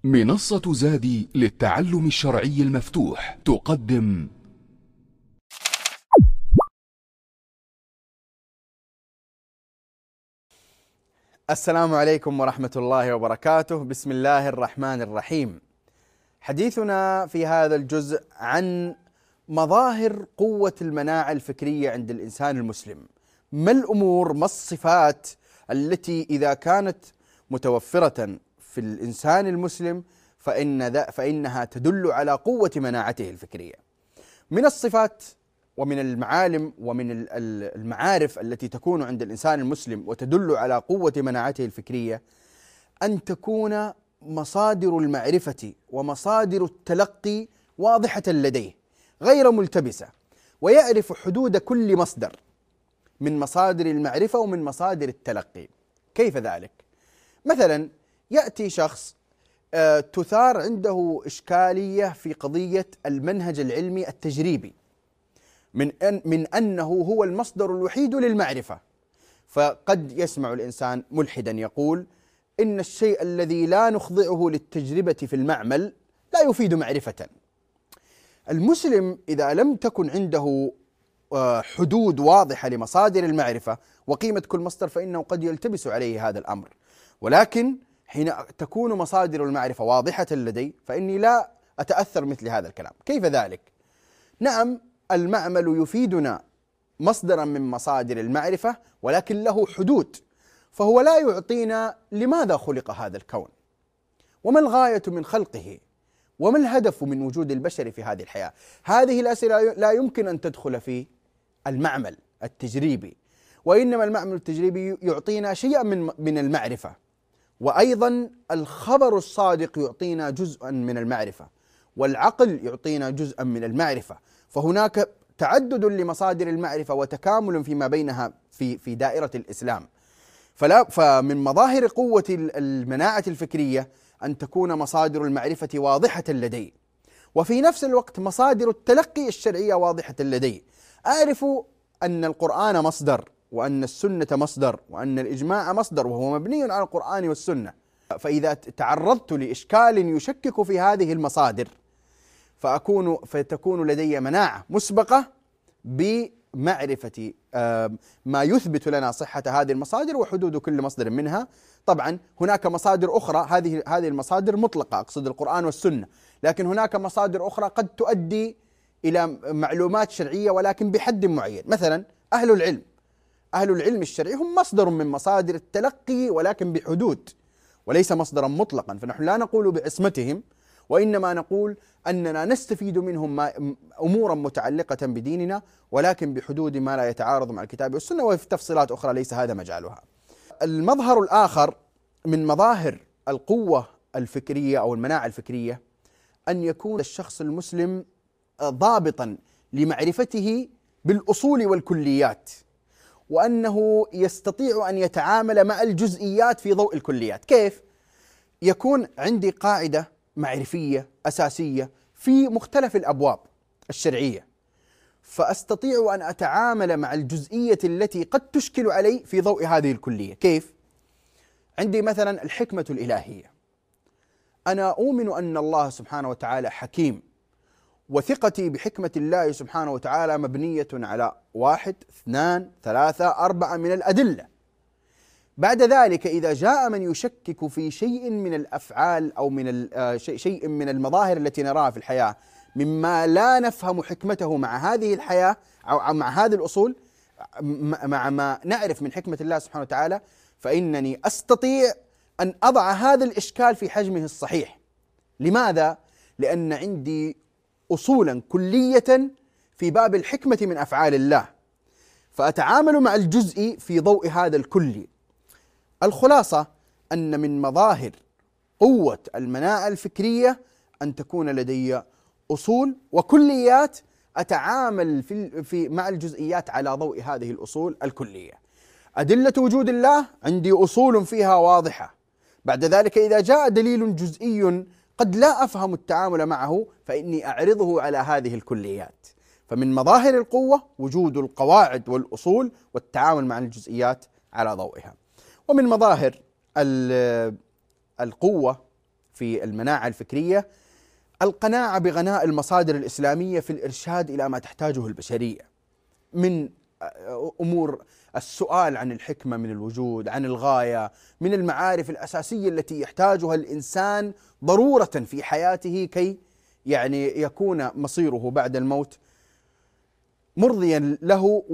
منصة زادي للتعلم الشرعي المفتوح تقدم السلام عليكم ورحمة الله وبركاته. بسم الله الرحمن الرحيم. حديثنا في هذا الجزء عن مظاهر قوة المناعة الفكرية عند الإنسان المسلم. ما الأمور، ما الصفات التي إذا كانت متوفرة في الإنسان المسلم فإنها تدل على قوة مناعته الفكرية. من الصفات ومن المعالم ومن المعارف التي تكون عند الإنسان المسلم وتدل على قوة مناعته الفكرية أن تكون مصادر المعرفة ومصادر التلقي واضحة لديه غير ملتبسة، ويعرف حدود كل مصدر من مصادر المعرفة ومن مصادر التلقي. كيف ذلك؟ مثلا يأتي شخص تثار عنده إشكالية في قضية المنهج العلمي التجريبي من أنه هو المصدر الوحيد للمعرفة، فقد يسمع الإنسان ملحدا يقول إن الشيء الذي لا نخضعه للتجربة في المعمل لا يفيد معرفة. المسلم إذا لم تكن عنده حدود واضحة لمصادر المعرفة وقيمة كل مصدر فإنه قد يلتبس عليه هذا الأمر، ولكن حين تكون مصادر المعرفة واضحة لدي فإني لا أتأثر مثل هذا الكلام. كيف ذلك؟ نعم، المعمل يفيدنا مصدرا من مصادر المعرفة ولكن له حدود، فهو لا يعطينا لماذا خلق هذا الكون، وما الغاية من خلقه، وما الهدف من وجود البشر في هذه الحياة. هذه الأسئلة لا يمكن أن تدخل في المعمل التجريبي، وإنما المعمل التجريبي يعطينا شيئا من المعرفة، وأيضا الخبر الصادق يعطينا جزءا من المعرفة، والعقل يعطينا جزءا من المعرفة، فهناك تعدد لمصادر المعرفة وتكامل فيما بينها في دائرة الإسلام. فمن مظاهر قوة المناعة الفكرية أن تكون مصادر المعرفة واضحة لدي، وفي نفس الوقت مصادر التلقي الشرعية واضحة لدي. أعرف أن القرآن مصدر، وأن السنة مصدر، وأن الإجماع مصدر، وهو مبني على القرآن والسنة. فإذا تعرضت لإشكال يشكك في هذه المصادر فتكون لدي مناعة مسبقة بمعرفة ما يثبت لنا صحة هذه المصادر وحدود كل مصدر منها. طبعا هناك مصادر أخرى، هذه المصادر مطلقة، أقصد القرآن والسنة، لكن هناك مصادر أخرى قد تؤدي إلى معلومات شرعية ولكن بحد معين. مثلا أهل العلم الشرعي هم مصدر من مصادر التلقي ولكن بحدود، وليس مصدرا مطلقا، فنحن لا نقول بعصمتهم، وإنما نقول أننا نستفيد منهم أمورا متعلقة بديننا ولكن بحدود ما لا يتعارض مع الكتاب والسنة، وفي تفصيلات أخرى ليس هذا مجالها. المظهر الآخر من مظاهر القوة الفكرية أو المناعة الفكرية أن يكون الشخص المسلم ضابطا لمعرفته بالأصول والكليات، وأنه يستطيع أن يتعامل مع الجزئيات في ضوء الكليات. كيف؟ يكون عندي قاعدة معرفية أساسية في مختلف الأبواب الشرعية، فأستطيع أن أتعامل مع الجزئية التي قد تشكل علي في ضوء هذه الكلية. كيف؟ عندي مثلا الحكمة الإلهية، أنا أؤمن أن الله سبحانه وتعالى حكيم، وثقتي بحكمة الله سبحانه وتعالى مبنية على 1 2 3 4 من الأدلة. بعد ذلك إذا جاء من يشكك في شيء من الأفعال أو من شيء من المظاهر التي نراها في الحياة مما لا نفهم حكمته مع هذه الحياة أو مع هذه الأصول، مع ما نعرف من حكمة الله سبحانه وتعالى، فإنني أستطيع أن أضع هذا الإشكال في حجمه الصحيح. لماذا؟ لأن عندي أصولا كلية في باب الحكمة من أفعال الله، فأتعامل مع الجزء في ضوء هذا الكلي. الخلاصة أن من مظاهر قوة المناعة الفكرية أن تكون لدي أصول وكليات أتعامل مع الجزئيات على ضوء هذه الأصول الكلية. أدلة وجود الله عندي أصول فيها واضحة، بعد ذلك إذا جاء دليل جزئي قد لا أفهم التعامل معه فإني أعرضه على هذه الكليات. فمن مظاهر القوة وجود القواعد والأصول والتعامل مع الجزئيات على ضوئها. ومن مظاهر القوة في المناعة الفكرية القناعة بغناء المصادر الإسلامية في الإرشاد إلى ما تحتاجه البشرية من أمور السؤال عن الحكمة من الوجود، عن الغاية، من المعارف الأساسية التي يحتاجها الإنسان ضرورة في حياته كي يعني يكون مصيره بعد الموت مرضيا له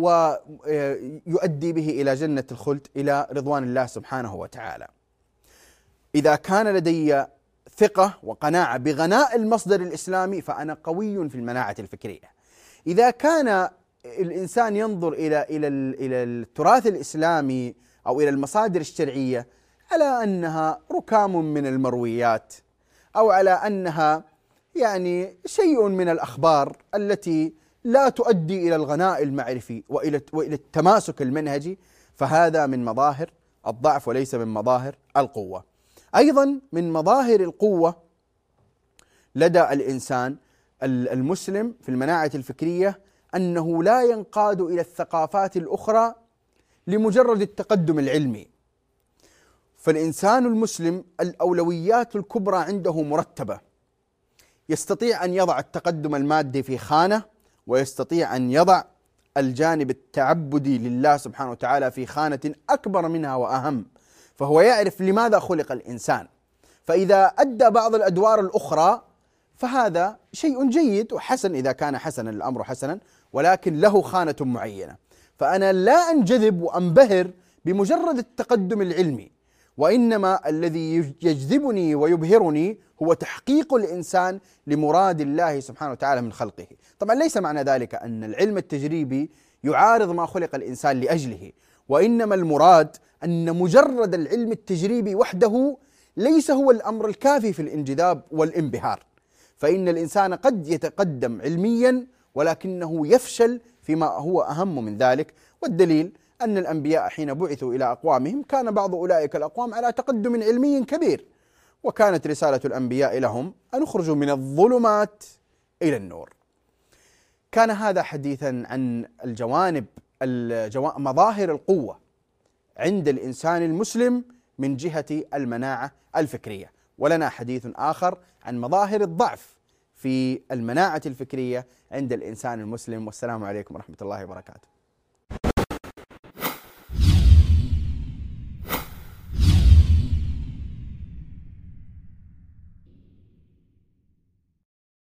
ويؤدي به إلى جنة الخلد، إلى رضوان الله سبحانه وتعالى. إذا كان لدي ثقة وقناعة بغناء المصدر الإسلامي فأنا قوي في المناعة الفكرية. إذا كان الإنسان ينظر إلى التراث الإسلامي أو إلى المصادر الشرعية على أنها ركام من المرويات، أو على أنها يعني شيء من الأخبار التي لا تؤدي إلى الغناء المعرفي وإلى التماسك المنهجي، فهذا من مظاهر الضعف وليس من مظاهر القوة. أيضا من مظاهر القوة لدى الإنسان المسلم في المناعة الفكرية أنه لا ينقاد إلى الثقافات الأخرى لمجرد التقدم العلمي. فالإنسان المسلم الأولويات الكبرى عنده مرتبة، يستطيع أن يضع التقدم المادي في خانة، ويستطيع أن يضع الجانب التعبدي لله سبحانه وتعالى في خانة أكبر منها وأهم، فهو يعرف لماذا خلق الإنسان. فإذا أدى بعض الأدوار الأخرى فهذا شيء جيد وحسن، إذا كان حسنا الأمر حسنا، ولكن له خانة معينة. فأنا لا أنجذب وأنبهر بمجرد التقدم العلمي، وإنما الذي يجذبني ويبهرني هو تحقيق الإنسان لمراد الله سبحانه وتعالى من خلقه. طبعا ليس معنى ذلك أن العلم التجريبي يعارض ما خلق الإنسان لأجله، وإنما المراد أن مجرد العلم التجريبي وحده ليس هو الأمر الكافي في الانجذاب والانبهار، فإن الإنسان قد يتقدم علميا ولكنه يفشل فيما هو أهم من ذلك. والدليل أن الأنبياء حين بعثوا إلى أقوامهم كان بعض أولئك الأقوام على تقدم علمي كبير، وكانت رسالة الأنبياء لهم أن يخرجوا من الظلمات إلى النور. كان هذا حديثا عن مظاهر القوة عند الإنسان المسلم من جهة المناعة الفكرية، ولنا حديث آخر عن مظاهر الضعف في المناعة الفكرية عند الإنسان المسلم. والسلام عليكم ورحمة الله وبركاته.